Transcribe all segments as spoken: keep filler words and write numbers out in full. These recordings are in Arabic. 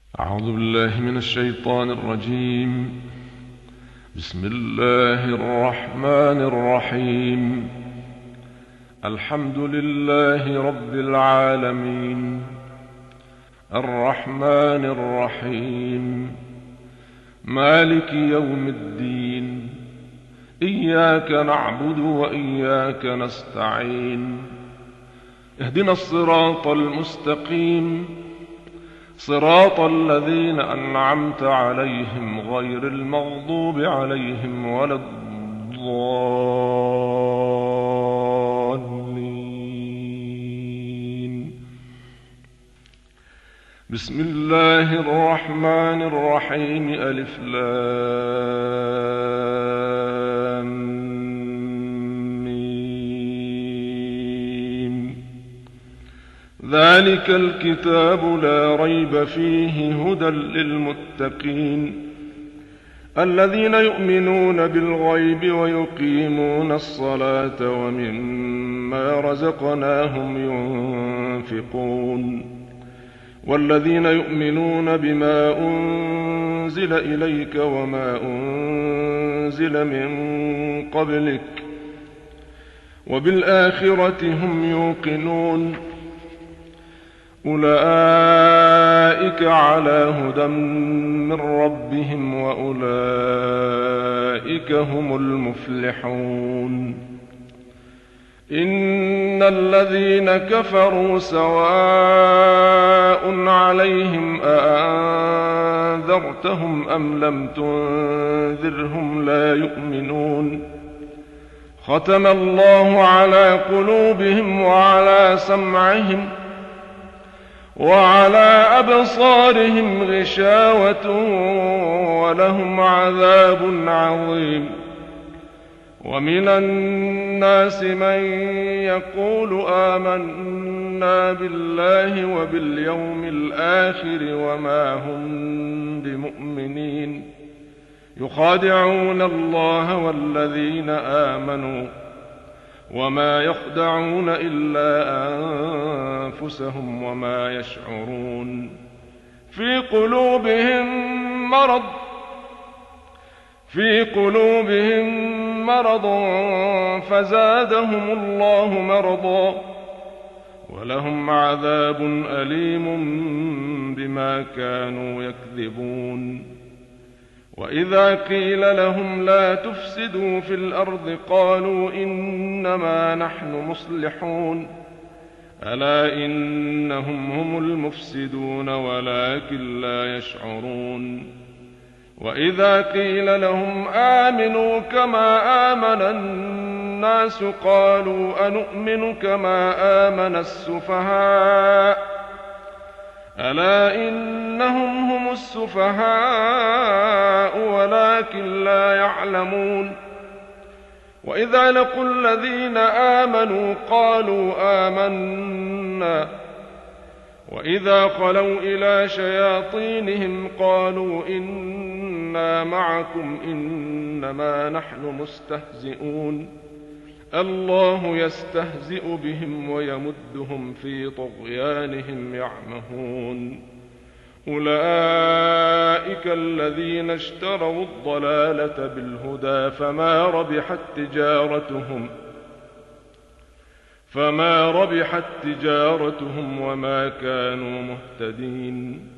أعوذ بالله من الشيطان الرجيم. بسم الله الرحمن الرحيم. الحمد لله رب العالمين، الرحمن الرحيم، مالك يوم الدين، إياك نعبد وإياك نستعين، اهدنا الصراط المستقيم، صراط الذين أنعمت عليهم غير المغضوب عليهم ولا الضالين. بسم الله الرحمن الرحيم. ألف لام ذلك الكتاب لا ريب فيه هدى للمتقين الذين يؤمنون بالغيب ويقيمون الصلاة ومما رزقناهم ينفقون والذين يؤمنون بما أنزل إليك وما أنزل من قبلك وبالآخرة هم يوقنون أولئك على هدى من ربهم وأولئك هم المفلحون. إن الذين كفروا سواء عليهم أأنذرتهم أم لم تنذرهم لا يؤمنون. ختم الله على قلوبهم وعلى سمعهم وعلى أبصارهم غشاوة ولهم عذاب عظيم. ومن الناس من يقول آمنا بالله وباليوم الآخر وما هم بمؤمنين يخادعون الله والذين آمنوا وما يخدعون إلا أنفسهم وما يشعرون. في قلوبهم مرض في قلوبهم مرض فزادهم الله مرضا ولهم عذاب أليم بما كانوا يكذبون. وإذا قيل لهم لا تفسدوا في الأرض قالوا إنما نحن مصلحون ألا إنهم هم المفسدون ولكن لا يشعرون. وإذا قيل لهم آمنوا كما آمن الناس قالوا أنؤمن كما آمن السفهاء ألا إنهم هم السفهاء ولكن لا يعلمون. وإذا لقوا الذين آمنوا قالوا آمنا وإذا خلوا إلى شياطينهم قالوا إنا معكم إنما نحن مستهزئون الله يستهزئ بهم ويمدهم في طغيانهم يعمهون. أولئك الذين اشتروا الضلالة بالهدى فما ربحت تجارتهم فما ربحت تجارتهم وما كانوا مهتدين.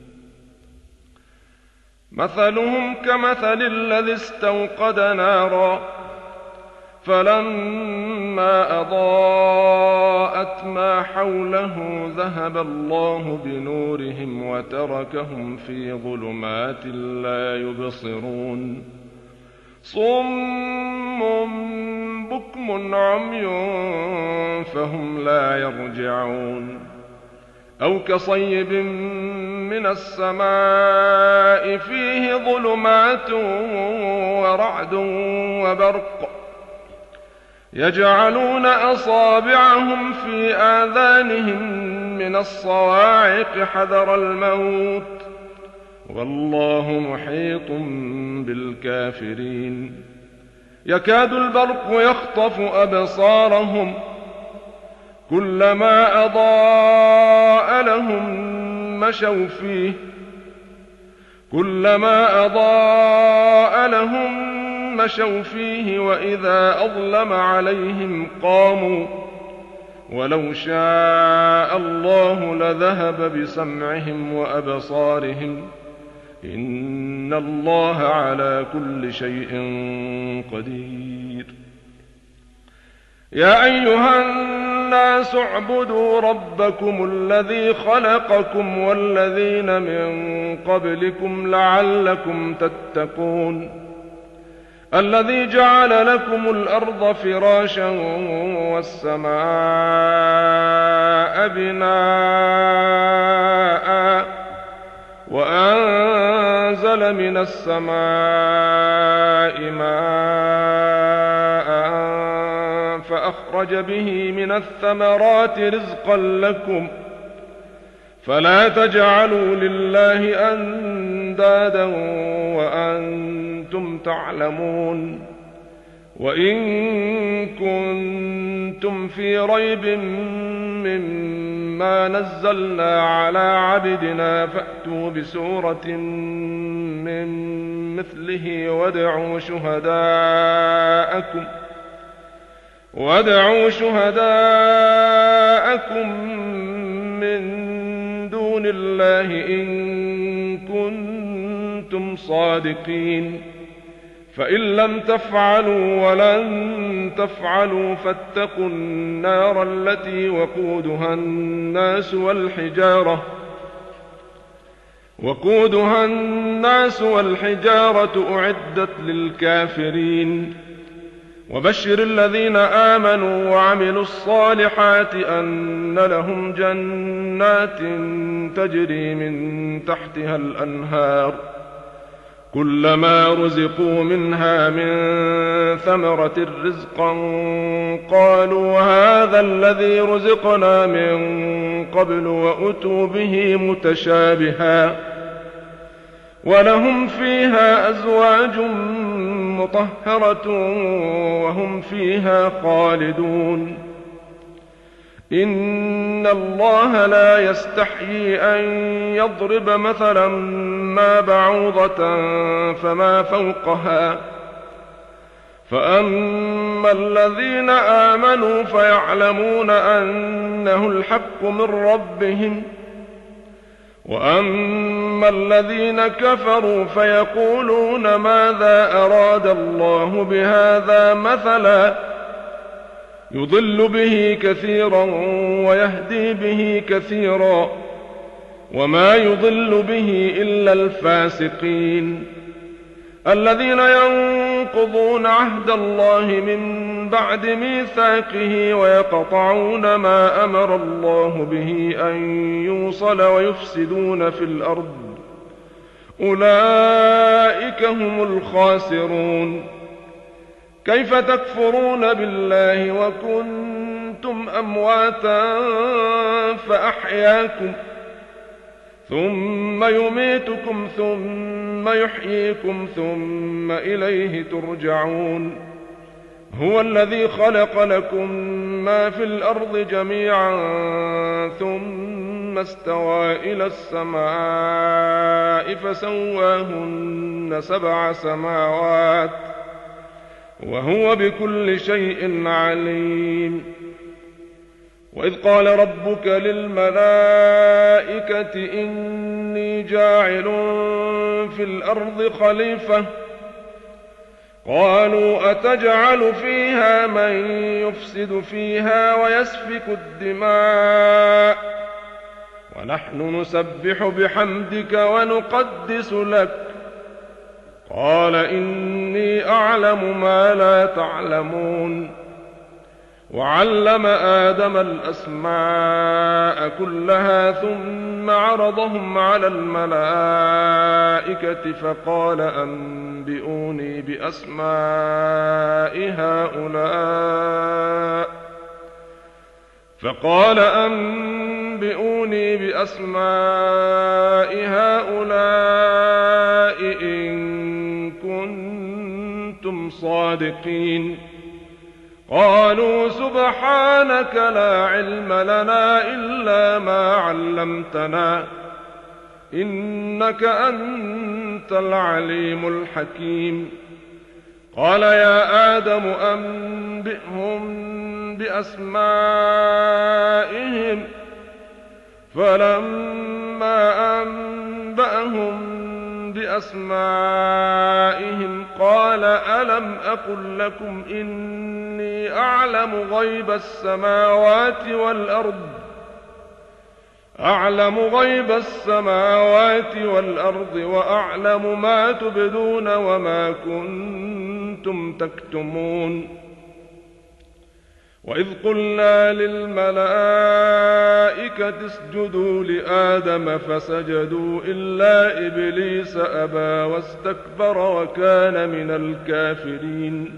مثلهم كمثل الذي استوقد نارا فلما أضاءت ما حوله ذهب الله بنورهم وتركهم في ظلمات لا يبصرون. صم بكم عمي فهم لا يرجعون. أو كصيب من السماء فيه ظلمات ورعد وبرق يجعلون أصابعهم في آذانهم من الصواعق حذر الموت والله محيط بالكافرين. يكاد البرق يخطف أبصارهم كلما أضاء لهم مشوا فيه كلما أضاء لهم مشوا فيه وإذا أظلم عليهم قاموا ولو شاء الله لذهب بسمعهم وأبصارهم إن الله على كل شيء قدير. يا أيها الناس اعبدوا ربكم الذي خلقكم والذين من قبلكم لعلكم تتقون الذي جعل لكم الأرض فراشا والسماء بناء وأنزل من السماء ماء فأخرج به من الثمرات رزقا لكم فلا تجعلوا لله أندادا وأنتم تعلمون. وإن كنتم في ريب مما نزلنا على عبدنا فأتوا بسورة من مثله وادعوا شهداءكم وادعوا شهداءكم من دون الله إن كنتم صادقين فإن لم تفعلوا ولن تفعلوا فاتقوا النار التي وقودها الناس والحجارة وقودها الناس والحجارة أعدت للكافرين. وبشر الذين آمنوا وعملوا الصالحات أن لهم جنات تجري من تحتها الأنهار كلما رزقوا منها من ثمرة رزقا قالوا هذا الذي رزقنا من قبل وأتوا به متشابها ولهم فيها أزواج مطهرة وهم فيها خالدون. إن الله لا يستحيي أن يضرب مثلا ما بعوضة فما فوقها فأما الذين آمنوا فيعلمون أنه الحق من ربهم وأما الذين كفروا فيقولون ماذا أراد الله بهذا مثلا يضل به كثيرا ويهدي به كثيرا وما يضل به إلا الفاسقين الذين ينقضون عهد الله من بعد ميثاقه ويقطعون ما أمر الله به أن يوصل ويفسدون في الأرض أولئك هم الخاسرون. كيف تكفرون بالله وكنتم أمواتا فأحياكم ثم يميتكم ثم يحييكم ثم إليه ترجعون. هو الذي خلق لكم ما في الأرض جميعا ثم استوى إلى السماء فسواهن سبع سماوات وهو بكل شيء عليم. وإذ قال ربك للملائكة إني جاعل في الأرض خليفة قالوا أتجعل فيها من يفسد فيها ويسفك الدماء ونحن نسبح بحمدك ونقدس لك قال إني أعلم ما لا تعلمون. وعلم آدم الأسماء كلها ثم عرضهم على الملائكة فقال أنبئوني بأسماء هؤلاء فقال أنبئوني بأسماء هؤلاء إن كنتم صادقين. قالوا سبحانك لا علم لنا إلا ما علمتنا إنك أنت العليم الحكيم. قال يا آدم أنبئهم بأسمائهم. فلما أنبأهم بأسمائهم قال ألم أقل لكم إني أعلم غيب السماوات والأرض أعلم غيب السماوات والأرض وأعلم ما تبدون وما كنتم تكتمون. وإذ قلنا للملائكة اسجدوا لآدم فسجدوا إلا إبليس أبى واستكبر وكان من الكافرين.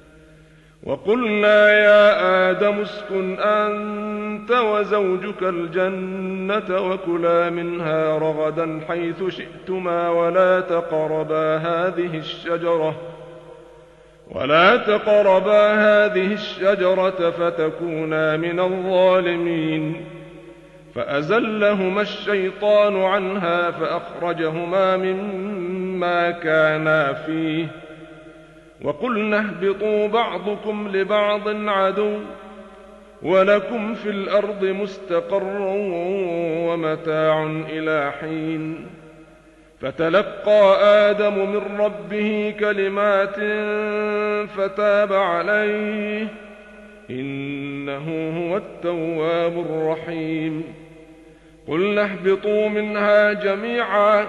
وقلنا يا آدم اسكن أنت وزوجك الجنة وكلا منها رغدا حيث شئتما ولا تقربا هذه الشجرة ولا تقربا هذه الشجرة فتكونا من الظالمين. فأزلهما الشيطان عنها فأخرجهما مما كانا فيه وقلنا اهبطوا بعضكم لبعض عدو ولكم في الأرض مستقر ومتاع إلى حين. فتلقى آدم من ربه كلمات فتاب عليه إنه هو التواب الرحيم. قلنا اهبطوا منها جميعا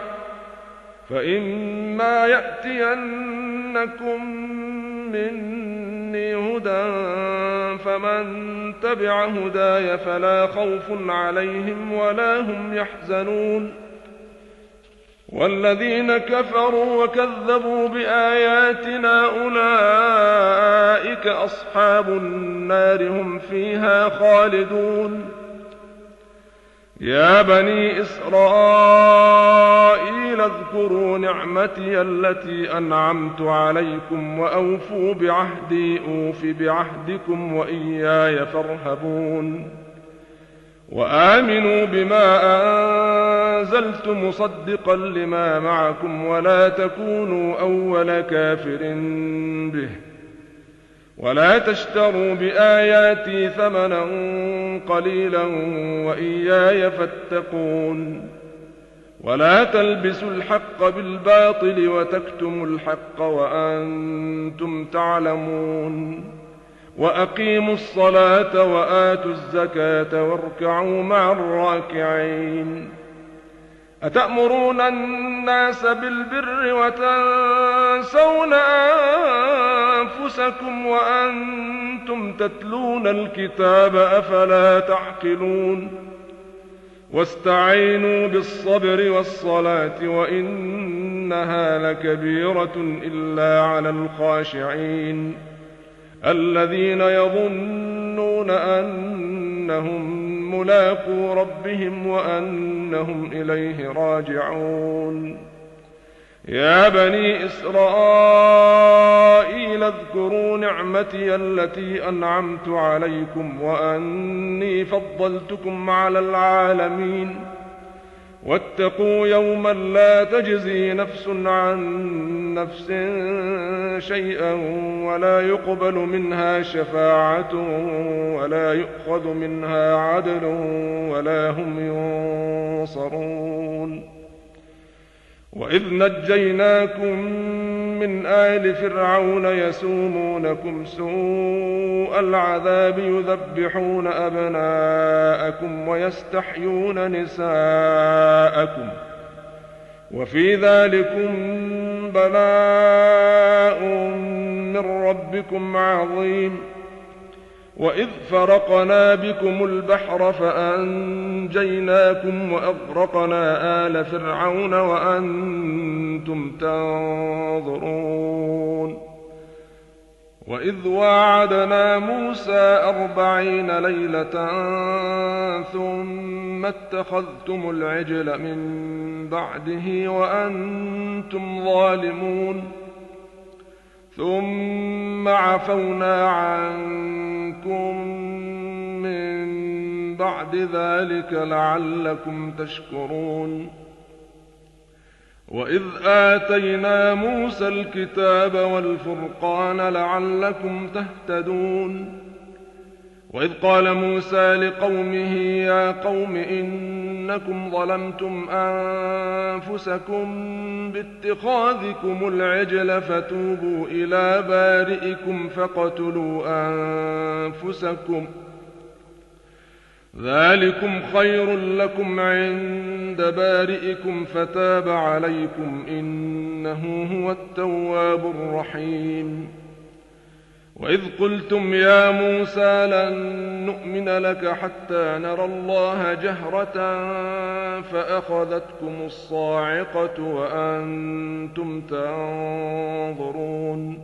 فإما يأتينكم مني هدى فمن تبع هداي فلا خوف عليهم ولا هم يحزنون. والذين كفروا وكذبوا بآياتنا أولئك أصحاب النار هم فيها خالدون. يا بني إسرائيل اذكروا نعمتي التي أنعمت عليكم وأوفوا بعهدي أوف بعهدكم وإياي فارهبون. وآمنوا بما أنزلت مصدقا لما معكم ولا تكونوا أول كافر به ولا تشتروا بآياتي ثمنا قليلا وإياي فاتقون. ولا تلبسوا الحق بالباطل وتكتموا الحق وأنتم تعلمون. وأقيموا الصلاة وآتوا الزكاة واركعوا مع الراكعين. أتأمرون الناس بالبر وتنسون أنفسكم وأنتم تتلون الكتاب أفلا تعقلون. واستعينوا بالصبر والصلاة وإنها لكبيرة إلا على الخاشعين الذين يظنون أنهم ملاقو ربهم وأنهم إليه راجعون. يا بني إسرائيل اذكروا نعمتي التي أنعمت عليكم وأني فضلتكم على العالمين. واتقوا يوما لا تجزي نفس عن نفس شيئا ولا يقبل منها شفاعة ولا يؤخذ منها عدل ولا هم ينصرون. وإذ نجيناكم من آل فرعون يسومونكم سوء العذاب يذبحون أبناءكم ويستحيون نساءكم وفي ذلكم بلاء من ربكم عظيم. وإذ فرقنا بكم البحر فأنجيناكم وأغرقنا آل فرعون وأنتم تنظرون. وإذ واعدنا موسى أربعين ليلة ثم اتخذتم العجل من بعده وأنتم ظالمون ثم عفونا عنكم من بعد ذلك لعلكم تشكرون. وإذ آتينا موسى الكتاب والفرقان لعلكم تهتدون وإذ قال موسى لقومه يا قوم إنكم ظلمتم أنفسكم باتخاذكم العجل فتوبوا إلى بارئكم فاقتلوا أنفسكم ذلكم خير لكم عند بارئكم فتاب عليكم إنه هو التواب الرحيم وإذ قلتم يا موسى لن نؤمن لك حتى نرى الله جهرة فأخذتكم الصاعقة وأنتم تنظرون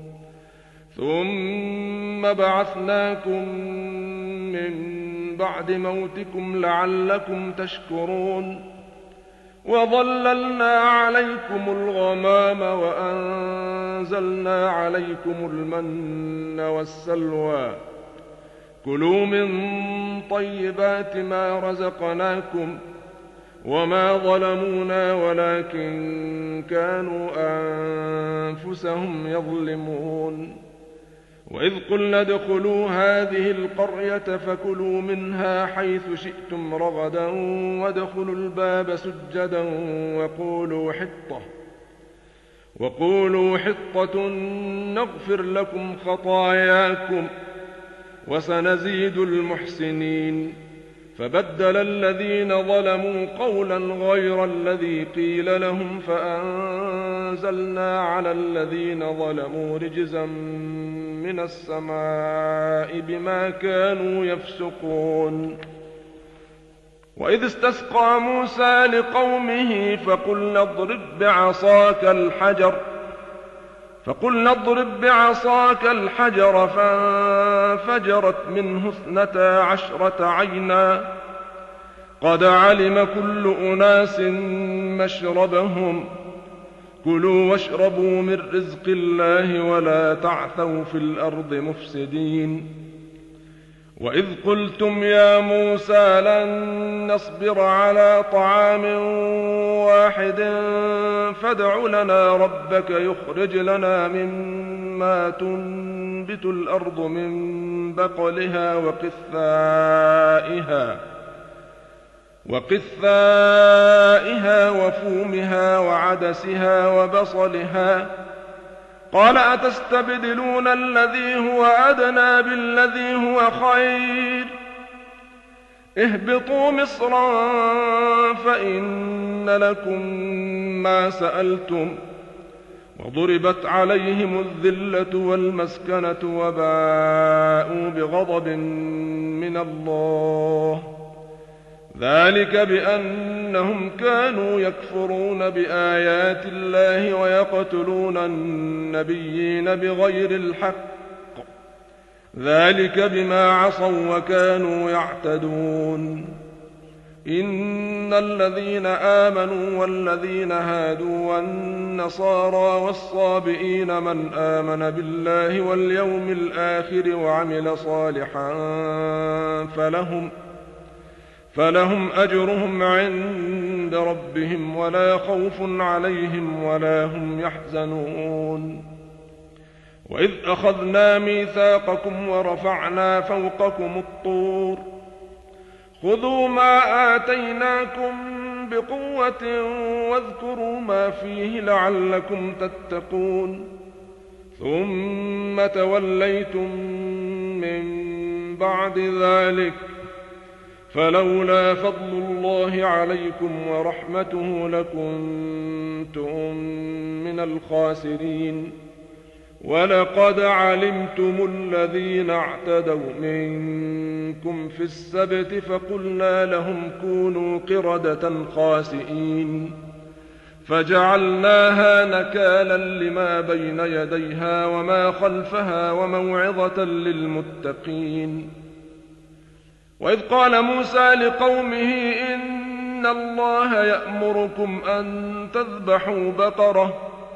ثم بعثناكم من بعد موتكم لعلكم تشكرون وظللنا عليكم الغمام وأنزلنا عليكم المن والسلوى كلوا من طيبات ما رزقناكم وما ظلمونا ولكن كانوا أنفسهم يظلمون وإذ قلنا ادخلوا هذه القرية فكلوا منها حيث شئتم رغدا وادخلوا الباب سجدا وقولوا حطة وقولوا حطة نغفر لكم خطاياكم وسنزيد المحسنين فبدل الذين ظلموا قولا غير الذي قيل لهم فأنزلنا على الذين ظلموا رجزا من السماء بما كانوا يفسقون وإذ استسقى موسى لقومه فقلنا اضرب بعصاك الحجر فقلنا اضرب بعصاك الحجر فانفجرت منه اثنتا عشرة عينا قد علم كل أناس مشربهم كلوا واشربوا من رزق الله ولا تعثوا في الأرض مفسدين وإذ قلتم يا موسى لن نصبر على طعام واحد فادع لنا ربك يخرج لنا مما تنبت الأرض من بقلها وقثائها وقثائها وفومها وعدسها وبصلها قال أتستبدلون الذي هو أدنى بالذي هو خير اهبطوا مصرا فإن لكم ما سألتم وضربت عليهم الذلة والمسكنة وباءوا بغضب من الله ذلك بأنهم كانوا يكفرون بآيات الله ويقتلون النبيين بغير الحق ذلك بما عصوا وكانوا يعتدون إن الذين آمنوا والذين هادوا والنصارى والصابئين من آمن بالله واليوم الآخر وعمل صالحا فلهم فلهم أجرهم عند ربهم ولا خوف عليهم ولا هم يحزنون وإذ أخذنا ميثاقكم ورفعنا فوقكم الطور خذوا ما آتيناكم بقوة واذكروا ما فيه لعلكم تتقون ثم توليتم من بعد ذلك فلولا فضل الله عليكم ورحمته لكنتم من الخاسرين ولقد علمتم الذين اعتدوا منكم في السبت فقلنا لهم كونوا قردة خاسئين فجعلناها نكالا لما بين يديها وما خلفها وموعظة للمتقين وإذ قال موسى لقومه إن الله يأمركم أن تذبحوا بقرة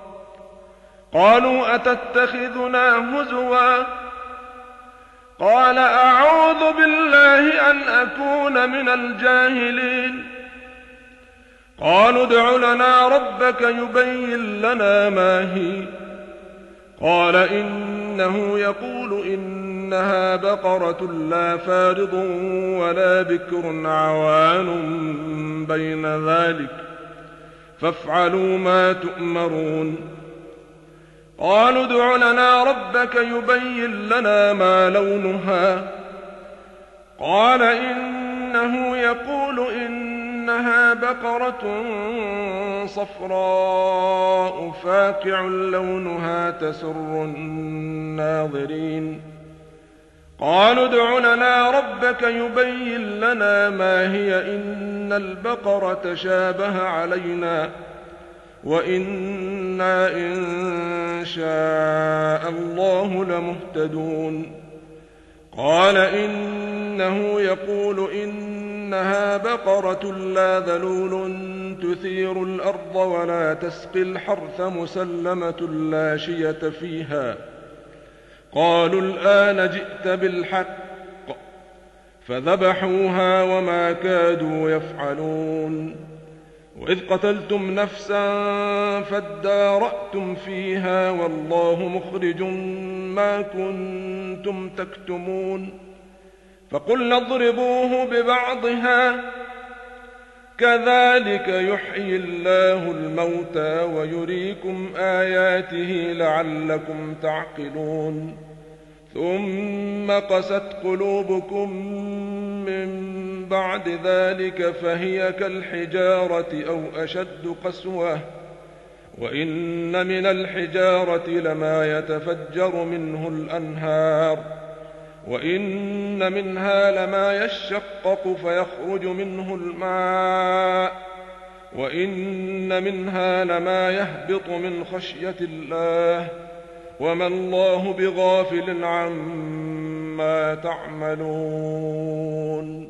قالوا أتتخذنا هزوا قال أعوذ بالله أن أكون من الجاهلين قالوا ادع لنا ربك يبين لنا ما هي. قال إنه يقول إنها بقرة لا فارض ولا بكر عوان بين ذلك فافعلوا ما تؤمرون. قالوا ادع لنا ربك يبين لنا ما لونها. قال إنه يقول إنها بقرة صفراء فاقع لونها تسر الناظرين. قالوا ادع لنا ربك يبين لنا ما هي إن البقرة شابه علينا وإنا إن شاء الله لمهتدون. قال إنه يقول إنها بقرة لا ذلول تثير الأرض ولا تسقي الحرث مسلمة لا شية فيها. قالوا الآن جئت بالحق فذبحوها وما كادوا يفعلون. وإذ قتلتم نفسا فادارأتم فيها والله مخرج ما كنتم تكتمون. فقلنا اضربوه ببعضها كذلك يحيي الله الموتى ويريكم آياته لعلكم تعقلون. ثم قست قلوبكم من بعد ذلك فهي كالحجارة أو أشد قسوة وإن من الحجارة لما يتفجر منه الأنهار وإن منها لما يشقق فيخرج منه الماء وإن منها لما يهبط من خشية الله وما الله بغافل عما تعملون.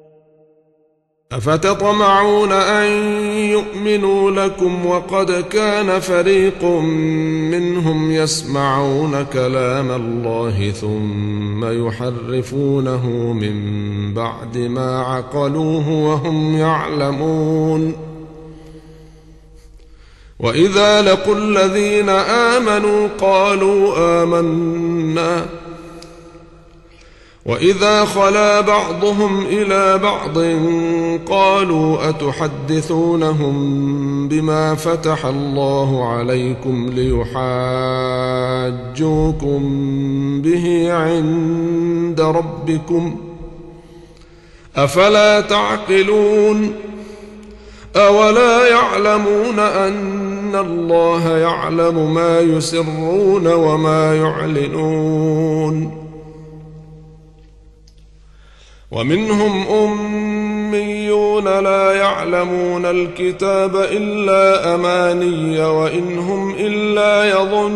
أفتطمعون أن يؤمنوا لكم وقد كان فريق منهم يسمعون كلام الله ثم يحرفونه من بعد ما عقلوه وهم يعلمون. وإذا لقوا الذين آمنوا قالوا آمنا وإذا خلا بعضهم إلى بعض قالوا أتحدثونهم بما فتح الله عليكم ليحاجوكم به عند ربكم أفلا تعقلون. أولا يعلمون أن الله يعلم ما يسرون وما يعلنون. ومنهم أميون لا يعلمون الكتاب إلا أماني وإن هم إلا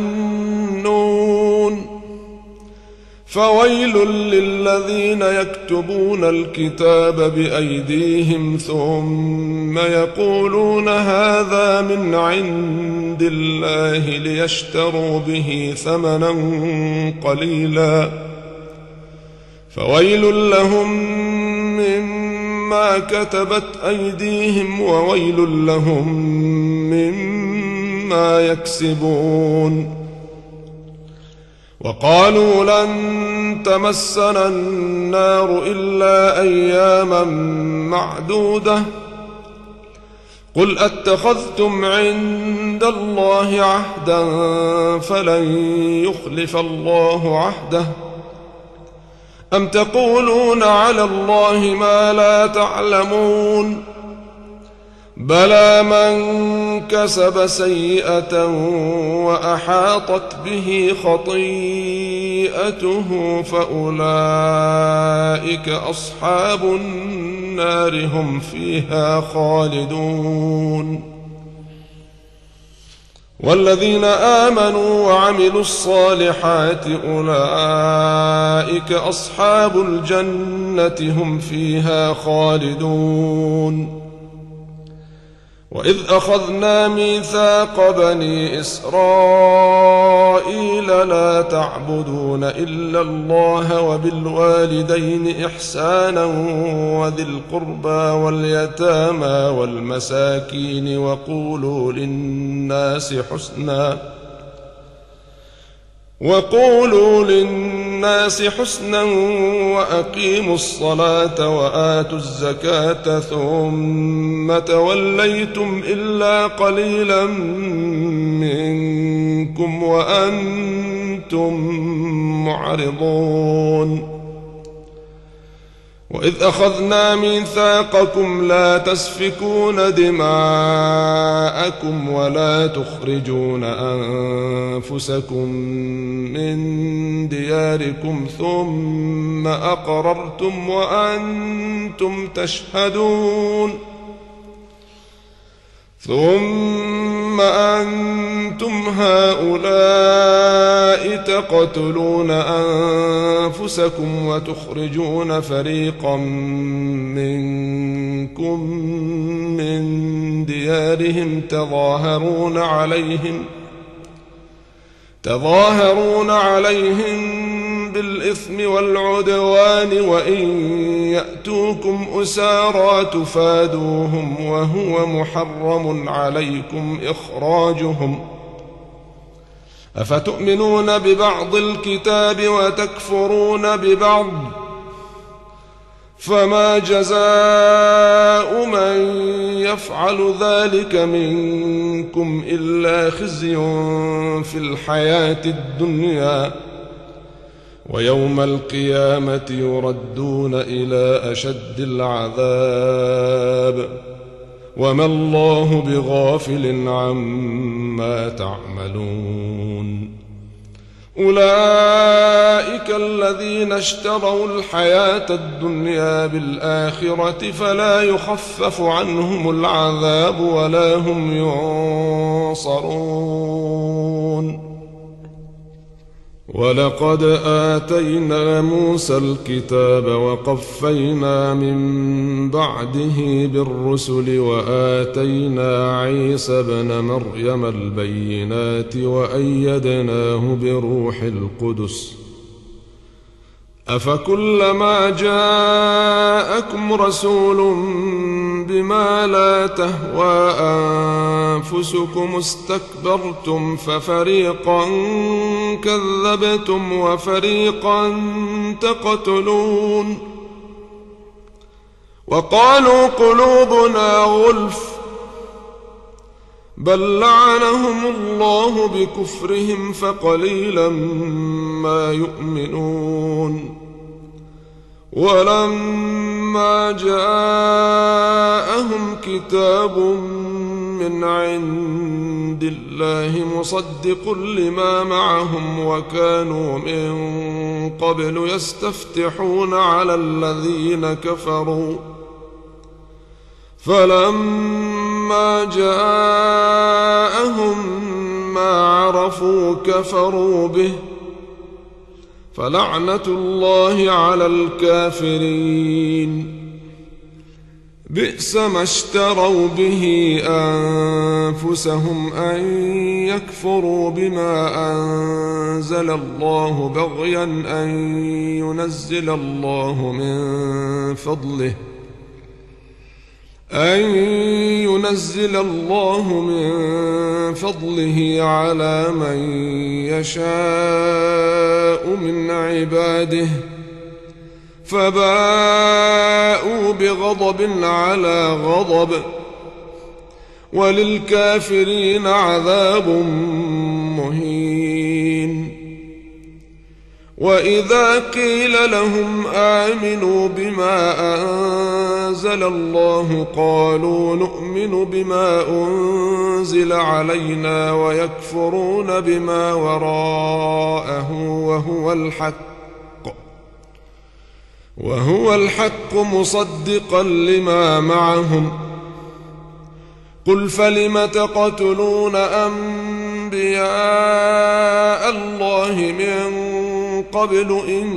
يظنون. فويل للذين يكتبون الكتاب بأيديهم ثم يقولون هذا من عند الله ليشتروا به ثمنا قليلا فويل لهم مما كتبت أيديهم وويل لهم مما يكسبون. وقالوا لن تمسنا النار إلا أياما معدودة قل أتخذتم عند الله عهدا فلن يخلف الله عهده أم تقولون على الله ما لا تعلمون. بلى من كسب سيئة وأحاطت به خطيئته فأولئك أصحاب النار هم فيها خالدون. والذين آمنوا وعملوا الصالحات أولئك أصحاب الجنة هم فيها خالدون. وإذ أخذنا ميثاق بني إسرائيل لا تعبدون إلا الله وبالوالدين إحسانا وذي القربى واليتامى والمساكين وقولوا للناس حسنا وقولوا للناس حسنا وأقيموا الصلاة وآتوا الزكاة ثم توليتم إلا قليلا منكم وأنتم معرضون وإذ أخذنا ميثاقكم لا تسفكون دماءكم ولا تخرجون أنفسكم من دياركم ثم أقررتم وأنتم تشهدون ثم أنتم هؤلاء تقتلون أنفسكم وتخرجون فريقا منكم من ديارهم تظاهرون عليهم تظاهرون عليهم بالإثم والعدوان وإن يأتوكم أسارى تفادوهم وهو محرم عليكم إخراجهم أفتؤمنون ببعض الكتاب وتكفرون ببعض فما جزاء من يفعل ذلك منكم إلا خزي في الحياة الدنيا ويوم القيامة يردون إلى أشد العذاب وما الله بغافل عما تعملون أولئك الذين اشتروا الحياة الدنيا بالآخرة فلا يخفف عنهم العذاب ولا هم ينصرون ولقد آتينا موسى الكتاب وقفينا من بعده بالرسل وآتينا عيسى ابن مريم البينات وأيدناه بروح القدس أفكلما جاءكم رسول بما لا تهوى أنفسكم استكبرتم ففريقا كذبتم وفريقا تقتلون وقالوا قلوبنا غلف بل لعنهم الله بكفرهم فقليلا ما يؤمنون ولما جاءهم كتاب من عند الله مصدق لما معهم وكانوا من قبل يستفتحون على الذين كفروا فلما جاءهم ما عرفوا كفروا به فلعنة الله على الكافرين بئس ما اشتروا به أنفسهم أن يكفروا بما أنزل الله بغيا أن ينزل الله من فضله أن ينزل الله من فضله على من يشاء من عباده فباءوا بغضب على غضب وللكافرين عذاب مهين وإذا قيل لهم آمنوا بما أنزل الله قالوا نؤمن بما أنزل علينا ويكفرون بما وراءه وهو الحق وهو الحق مصدقا لما معهم قل فلم تقتلون أنبياء الله من قبل إن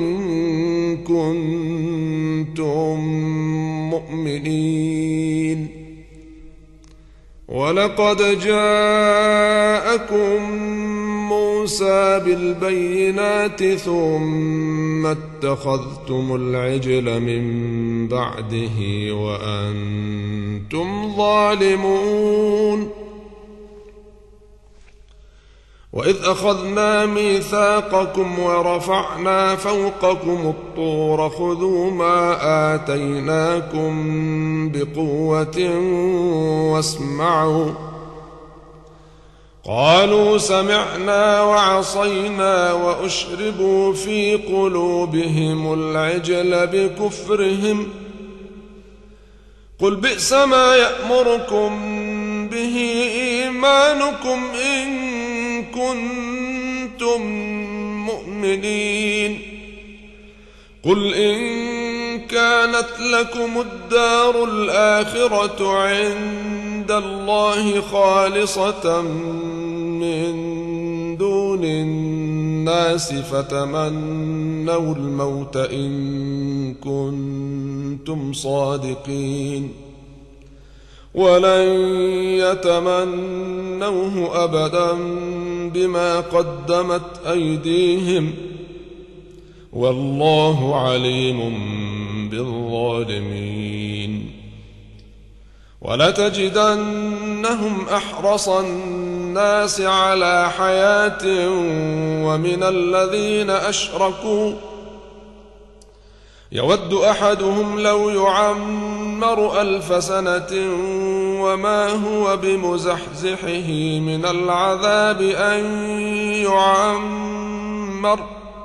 كنتم مؤمنين ولقد جاءكم موسى بالبينات ثم اتخذتم العجل من بعده وأنتم ظالمون. وإذ أخذنا ميثاقكم ورفعنا فوقكم الطور خذوا ما آتيناكم بقوة واسمعوا. قالوا سمعنا وعصينا وأشربوا في قلوبهم العجل بكفرهم. قل بئس ما يأمركم به إيمانكم إن كنتم مؤمنين. قل إن كانت لكم الدار الآخرة عند الله خالصة من دون الناس فتمنوا الموت إن كنتم صادقين ولن يتمنوه أبدا بما قدمت أيديهم والله عليم بالظالمين. ولتجدنهم أحرص الناس على حياة ومن الذين أشركوا يود أحدهم لو يعمر ألف سنة وما هو بمزحزحه من العذاب أن يعمر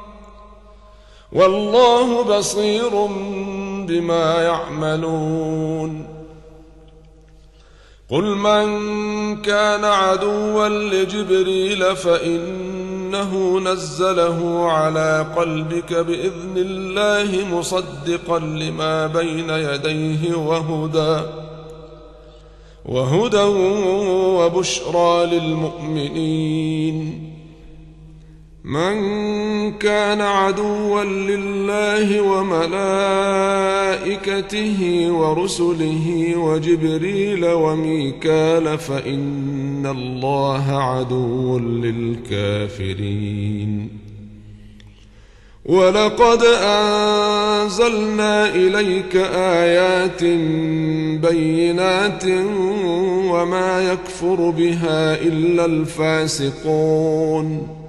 والله بصير بما يعملون. قل من كان عدوا لجبريل فإنه نزله على قلبك بإذن الله مصدقا لما بين يديه وهدى وهدى وبشرى للمؤمنين. من كان عدوا لله وملائكته ورسله وجبريل وميكال فإن الله عدو للكافرين. ولقد أنزلنا إليك آيات بينات وما يكفر بها إلا الفاسقون.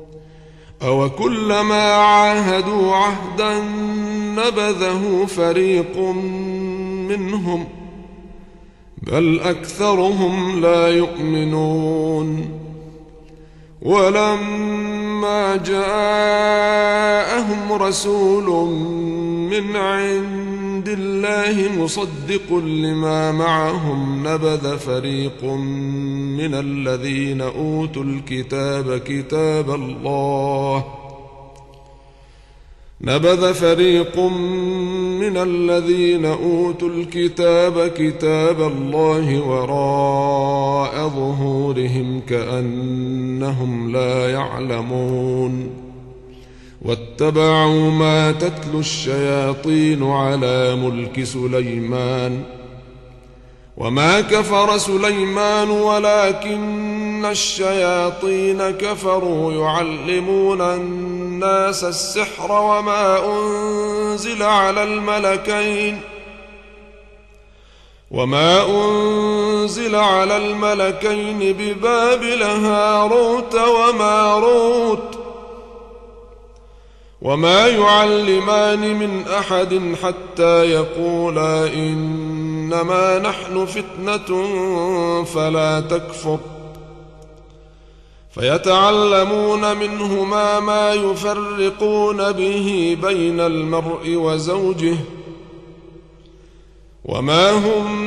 أوكلما عاهدوا عهدا نبذه فريق منهم بل أكثرهم لا يؤمنون. ولما جاءهم رسول من عند الله مصدق لما معهم نبذ فريق من الذين أوتوا الكتاب كتاب الله نبذ فريق من الذين أوتوا الكتاب كتاب الله وراء ظهورهم كأنهم لا يعلمون. واتبعوا ما تتلو الشياطين على ملك سليمان وما كفر سليمان ولكن الشياطين كفروا يعلمون الناس السحر وما أنزل على الملكين وما أنزل على الملكين ببابل هاروت وماروت وما يعلمان من أحد حتى يقولا إنما نحن فتنة فلا تكفر فيتعلمون منهما ما يفرقون به بين المرء وزوجه وما هم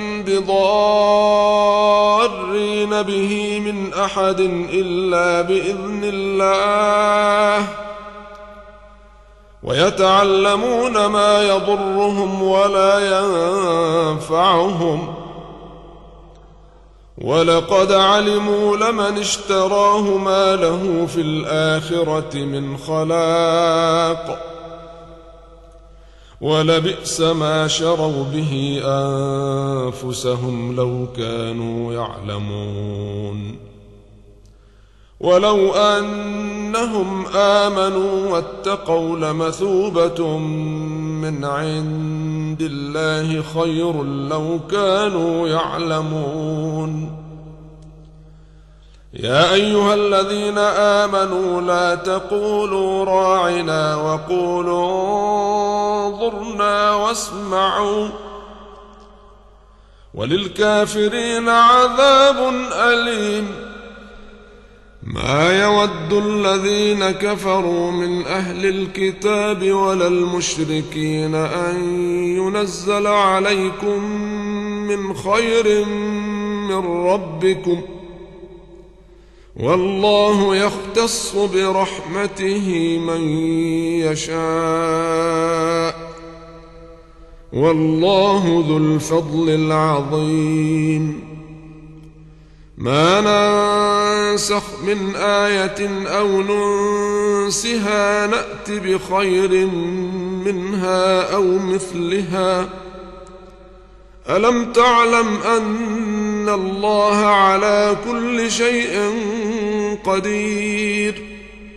بضارين به من أحد إلا بإذن الله ويتعلمون ما يضرهم ولا ينفعهم ولقد علموا لمن اشتراه ما له في الآخرة من خلاق ولبئس ما شروا به أنفسهم لو كانوا يعلمون ولو أنهم آمنوا واتقوا لمثوبة من عند الله خير لو كانوا يعلمون يا أيها الذين آمنوا لا تقولوا راعنا وقولوا انظرنا واسمعوا وللكافرين عذاب أليم ما يود الذين كفروا من أهل الكتاب ولا المشركين أن ينزل عليكم من خير من ربكم والله يختص برحمته من يشاء والله ذو الفضل العظيم ما ننسخ من آية أو ننسها نأت بخير منها أو مثلها ألم تعلم أن الله على كل شيء قدير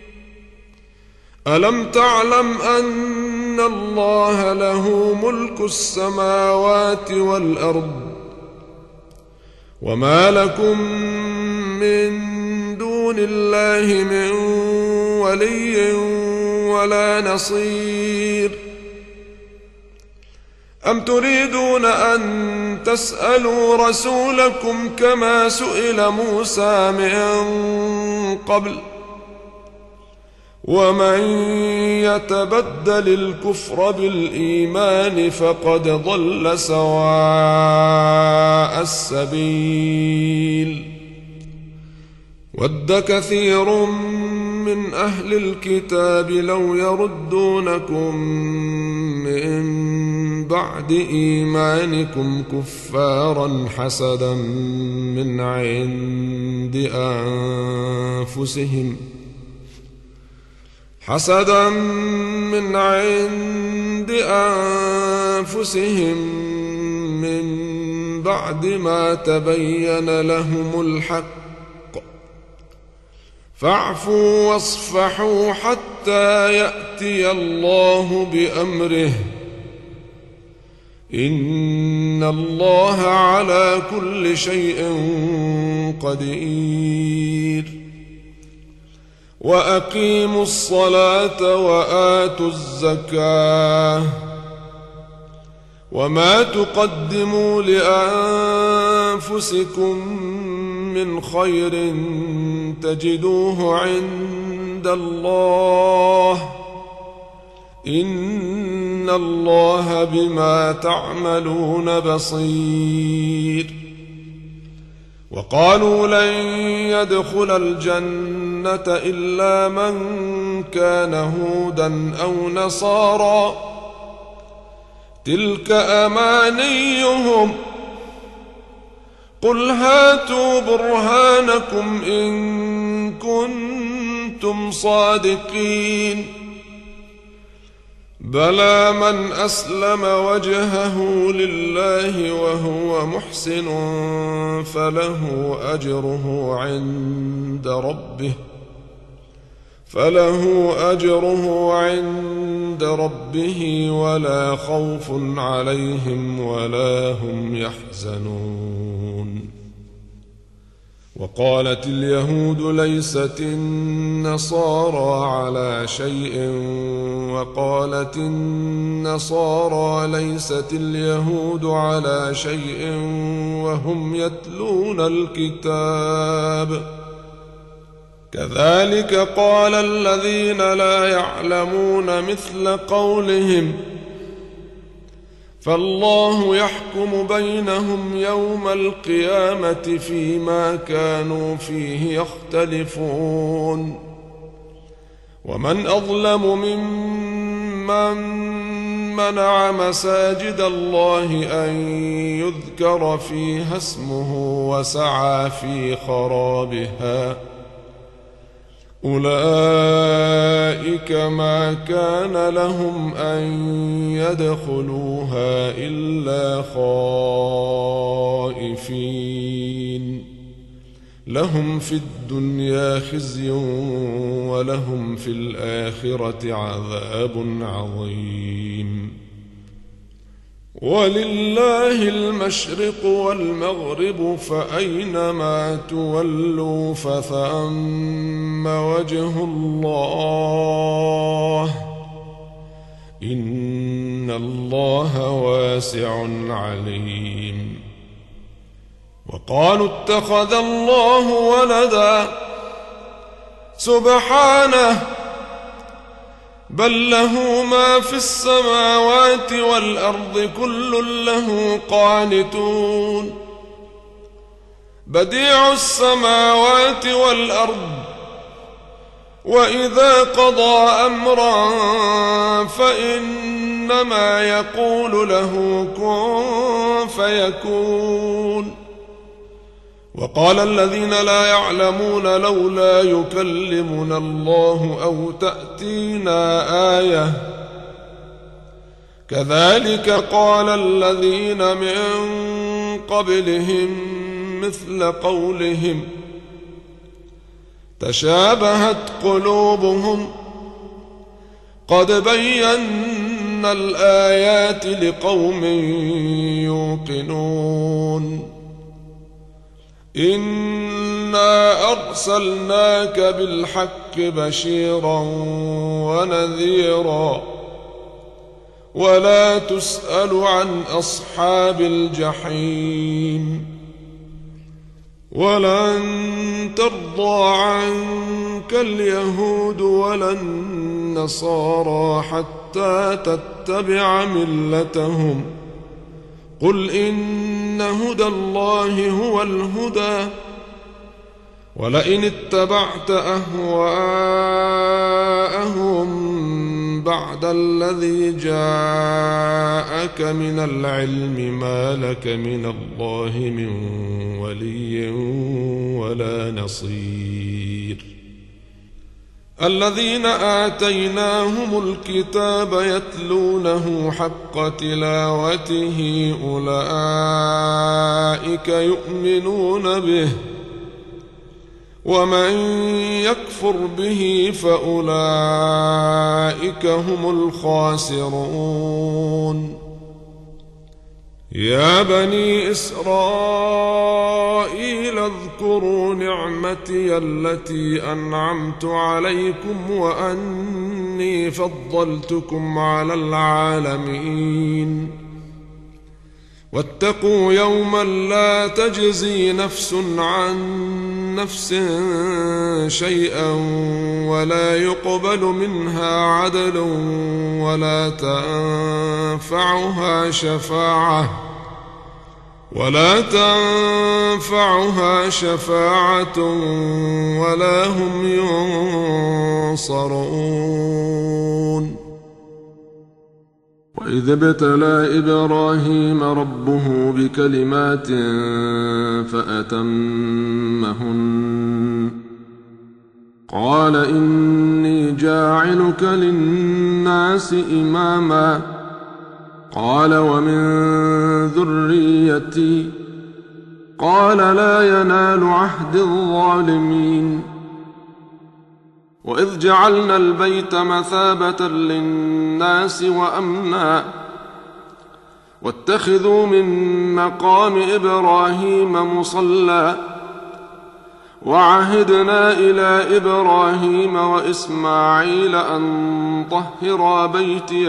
ألم تعلم أن الله له ملك السماوات والأرض وما لكم من دون الله من ولي ولا نصير أم تريدون أن تسألوا رسولكم كما سئل موسى من قبل ومن يتبدل الكفر بالإيمان فقد ضل سواء السبيل ود كثير من أهل الكتاب لو يردونكم من بعد إيمانكم كفارا حسدا من عند أنفسهم حسدا من عند أنفسهم من بعد ما تبين لهم الحق فاعفوا واصفحوا حتى يأتي الله بأمره إن الله على كل شيء قدير وأقيموا الصلاة وآتوا الزكاة وما تقدموا لأنفسكم من خير تجدوه عند الله إن الله بما تعملون بصير وقالوا لن يدخل الجنة إلا من كان هودا أو نصارى تلك أمانيهم قل هاتوا برهانكم إن كنتم صادقين بلى من أسلم وجهه لله وهو محسن فله أجره عند ربه فله أجره عند ربه ولا خوف عليهم ولا هم يحزنون وقالت اليهود ليست النصارى على شيء وقالت النصارى ليست اليهود على شيء وهم يتلون الكتاب كذلك قال الذين لا يعلمون مثل قولهم فالله يحكم بينهم يوم القيامة فيما كانوا فيه يختلفون ومن أظلم ممن منع مساجد الله أن يذكر فيها اسمه وسعى في خرابها أولئك ما كان لهم أن يدخلوها إلا خائفين لهم في الدنيا خزي ولهم في الآخرة عذاب عظيم ولله المشرق والمغرب فأينما تولوا فثم وجه الله إن الله واسع عليم وقالوا اتخذ الله ولدا سبحانه بل له ما في السماوات والأرض كل له قانتون بديع السماوات والأرض وإذا قضى أمرا فإنما يقول له كن فيكون وقال الذين لا يعلمون لولا يكلمنا الله أو تأتينا آية كذلك قال الذين من قبلهم مثل قولهم تشابهت قلوبهم قد بينا الآيات لقوم يوقنون إنا أرسلناك بالحق بشيرا ونذيرا ولا تسأل عن أصحاب الجحيم ولن ترضى عنك اليهود ولا النصارى حتى تتبع ملتهم قل إن هدى الله هو الهدى ولئن اتبعت أهواءهم بعد الذي جاءك من العلم ما لك من الله من ولي ولا نصير الذين آتيناهم الكتاب يتلونه حق تلاوته أولئك يؤمنون به ومن يكفر به فأولئك هم الخاسرون يا بني إسرائيل اذكروا نعمتي التي أنعمت عليكم وأني فضلتكم على العالمين واتقوا يوما لا تجزي نفس عن نفس شيئا ولا يقبل منها عدل ولا تنفعها شفاعة ولا تنفعها شفاعة ولا هم ينصرون وإذ ابتلى إبراهيم ربه بكلمات فأتمهن قال إني جاعلك للناس إماما قال ومن ذريتي قال لا ينال عهد الظالمين وإذ جعلنا البيت مثابة للناس وأمنا واتخذوا من مقام إبراهيم مصلى وعهدنا إلى إبراهيم وإسماعيل أن طهرا بيتي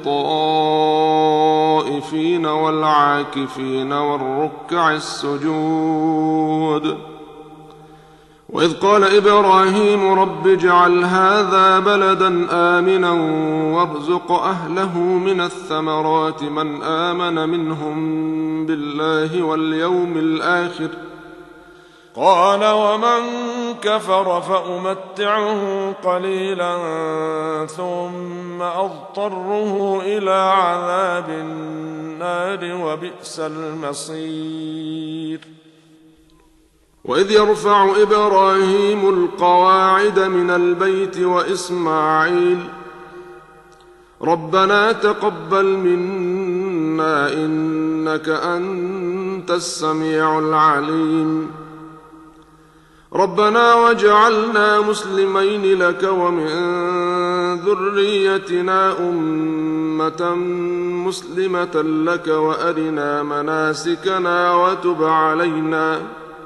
للطائفين والعاكفين والركع السجود وإذ قال إبراهيم رب اجعل هذا بلدا آمنا وارزق أهله من الثمرات من آمن منهم بالله واليوم الآخر قال ومن كفر فأمتعه قليلا ثم أضطره إلى عذاب النار وبئس المصير وإذ يرفع إبراهيم القواعد من البيت وإسماعيل ربنا تقبل منا إنك أنت السميع العليم ربنا واجعلنا مسلمين لك ومن ذريتنا أمة مسلمة لك وأرنا مناسكنا وتب علينا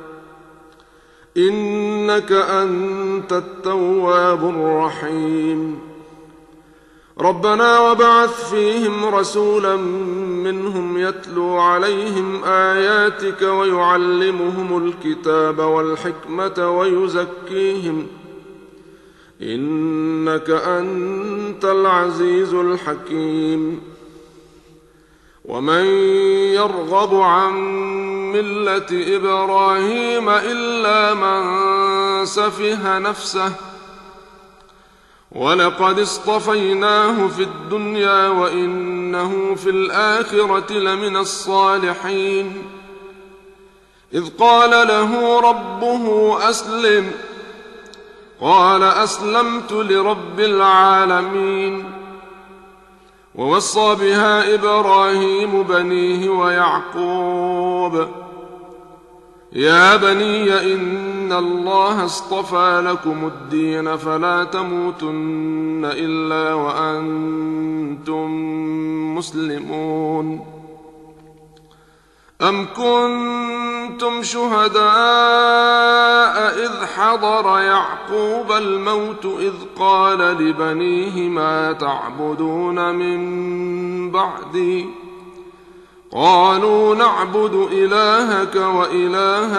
إنك أنت التواب الرحيم ربنا وابعث فيهم رسولا منهم يتلو عليهم آياتك ويعلمهم الكتاب والحكمة ويزكيهم إنك أنت العزيز الحكيم ومن يرغب عن ملة إبراهيم إلا من سفه نفسه ولقد اصطفيناه في الدنيا وإنه في الآخرة لمن الصالحين إذ قال له ربه أسلم قال أسلمت لرب العالمين ووصى بها إبراهيم بنيه ويعقوب يا بني إن الله اصطفى لكم الدين فلا تموتن إلا وأنتم مسلمون أم كنتم شهداء إذ حضر يعقوب الموت إذ قال لبنيه ما تعبدون من بعدي قالوا نعبد إلهك وإله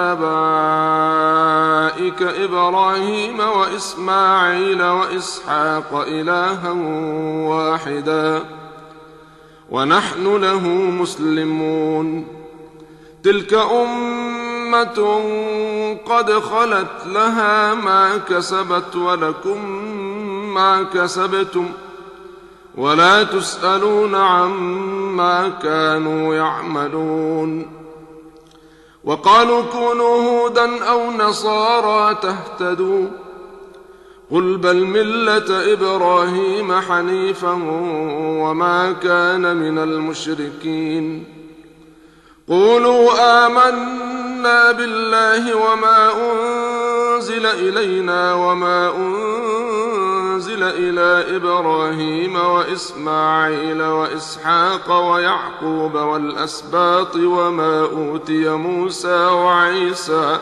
آبائك إبراهيم وإسماعيل وإسحاق إلها واحدا ونحن له مسلمون تلك أمة قد خلت لها ما كسبت ولكم ما كسبتم ولا تسألون عما كانوا يعملون وقالوا كونوا هودا أو نصارى تهتدوا قل بل ملة إبراهيم حنيفا وما كان من المشركين قولوا آمنا بالله وما أنزل إلينا وما أنزل إلى إبراهيم وإسماعيل وإسحاق ويعقوب والأسباط وما أوتي موسى وعيسى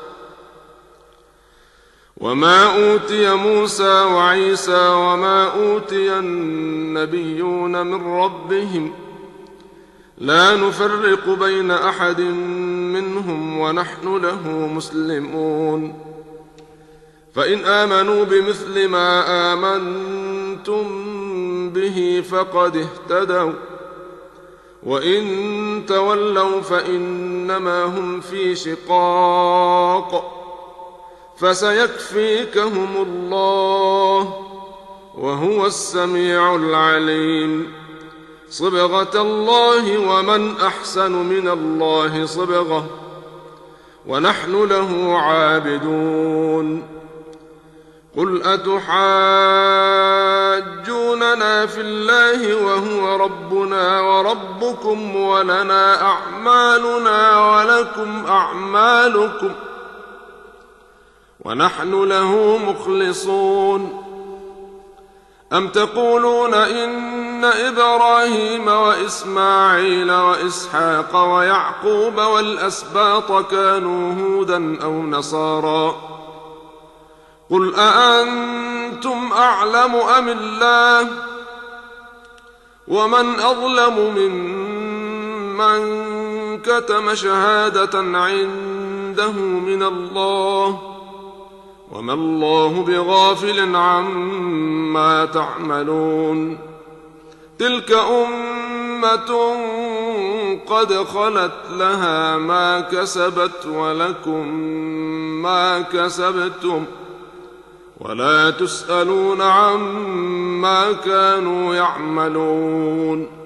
وما أوتي موسى وعيسى وما أوتي النبيون من ربهم لا نفرق بين أحد منهم ونحن له مسلمون فإن آمنوا بمثل ما آمنتم به فقد اهتدوا وإن تولوا فإنما هم في شقاق فسيكفيكهم الله وهو السميع العليم صبغة الله ومن أحسن من الله صبغة ونحن له عابدون قل أتحاجوننا في الله وهو ربنا وربكم ولنا أعمالنا ولكم أعمالكم ونحن له مخلصون أم تقولون إن إبراهيم وإسماعيل وإسحاق ويعقوب والأسباط كانوا هودا أو نصارى قل أأنتم أعلم أم الله ومن أظلم ممن كتم شهادة عنده من الله وما الله بغافل عما تعملون تلك أمة قد خلت لها ما كسبت ولكم ما كسبتم ولا تسألون عما كانوا يعملون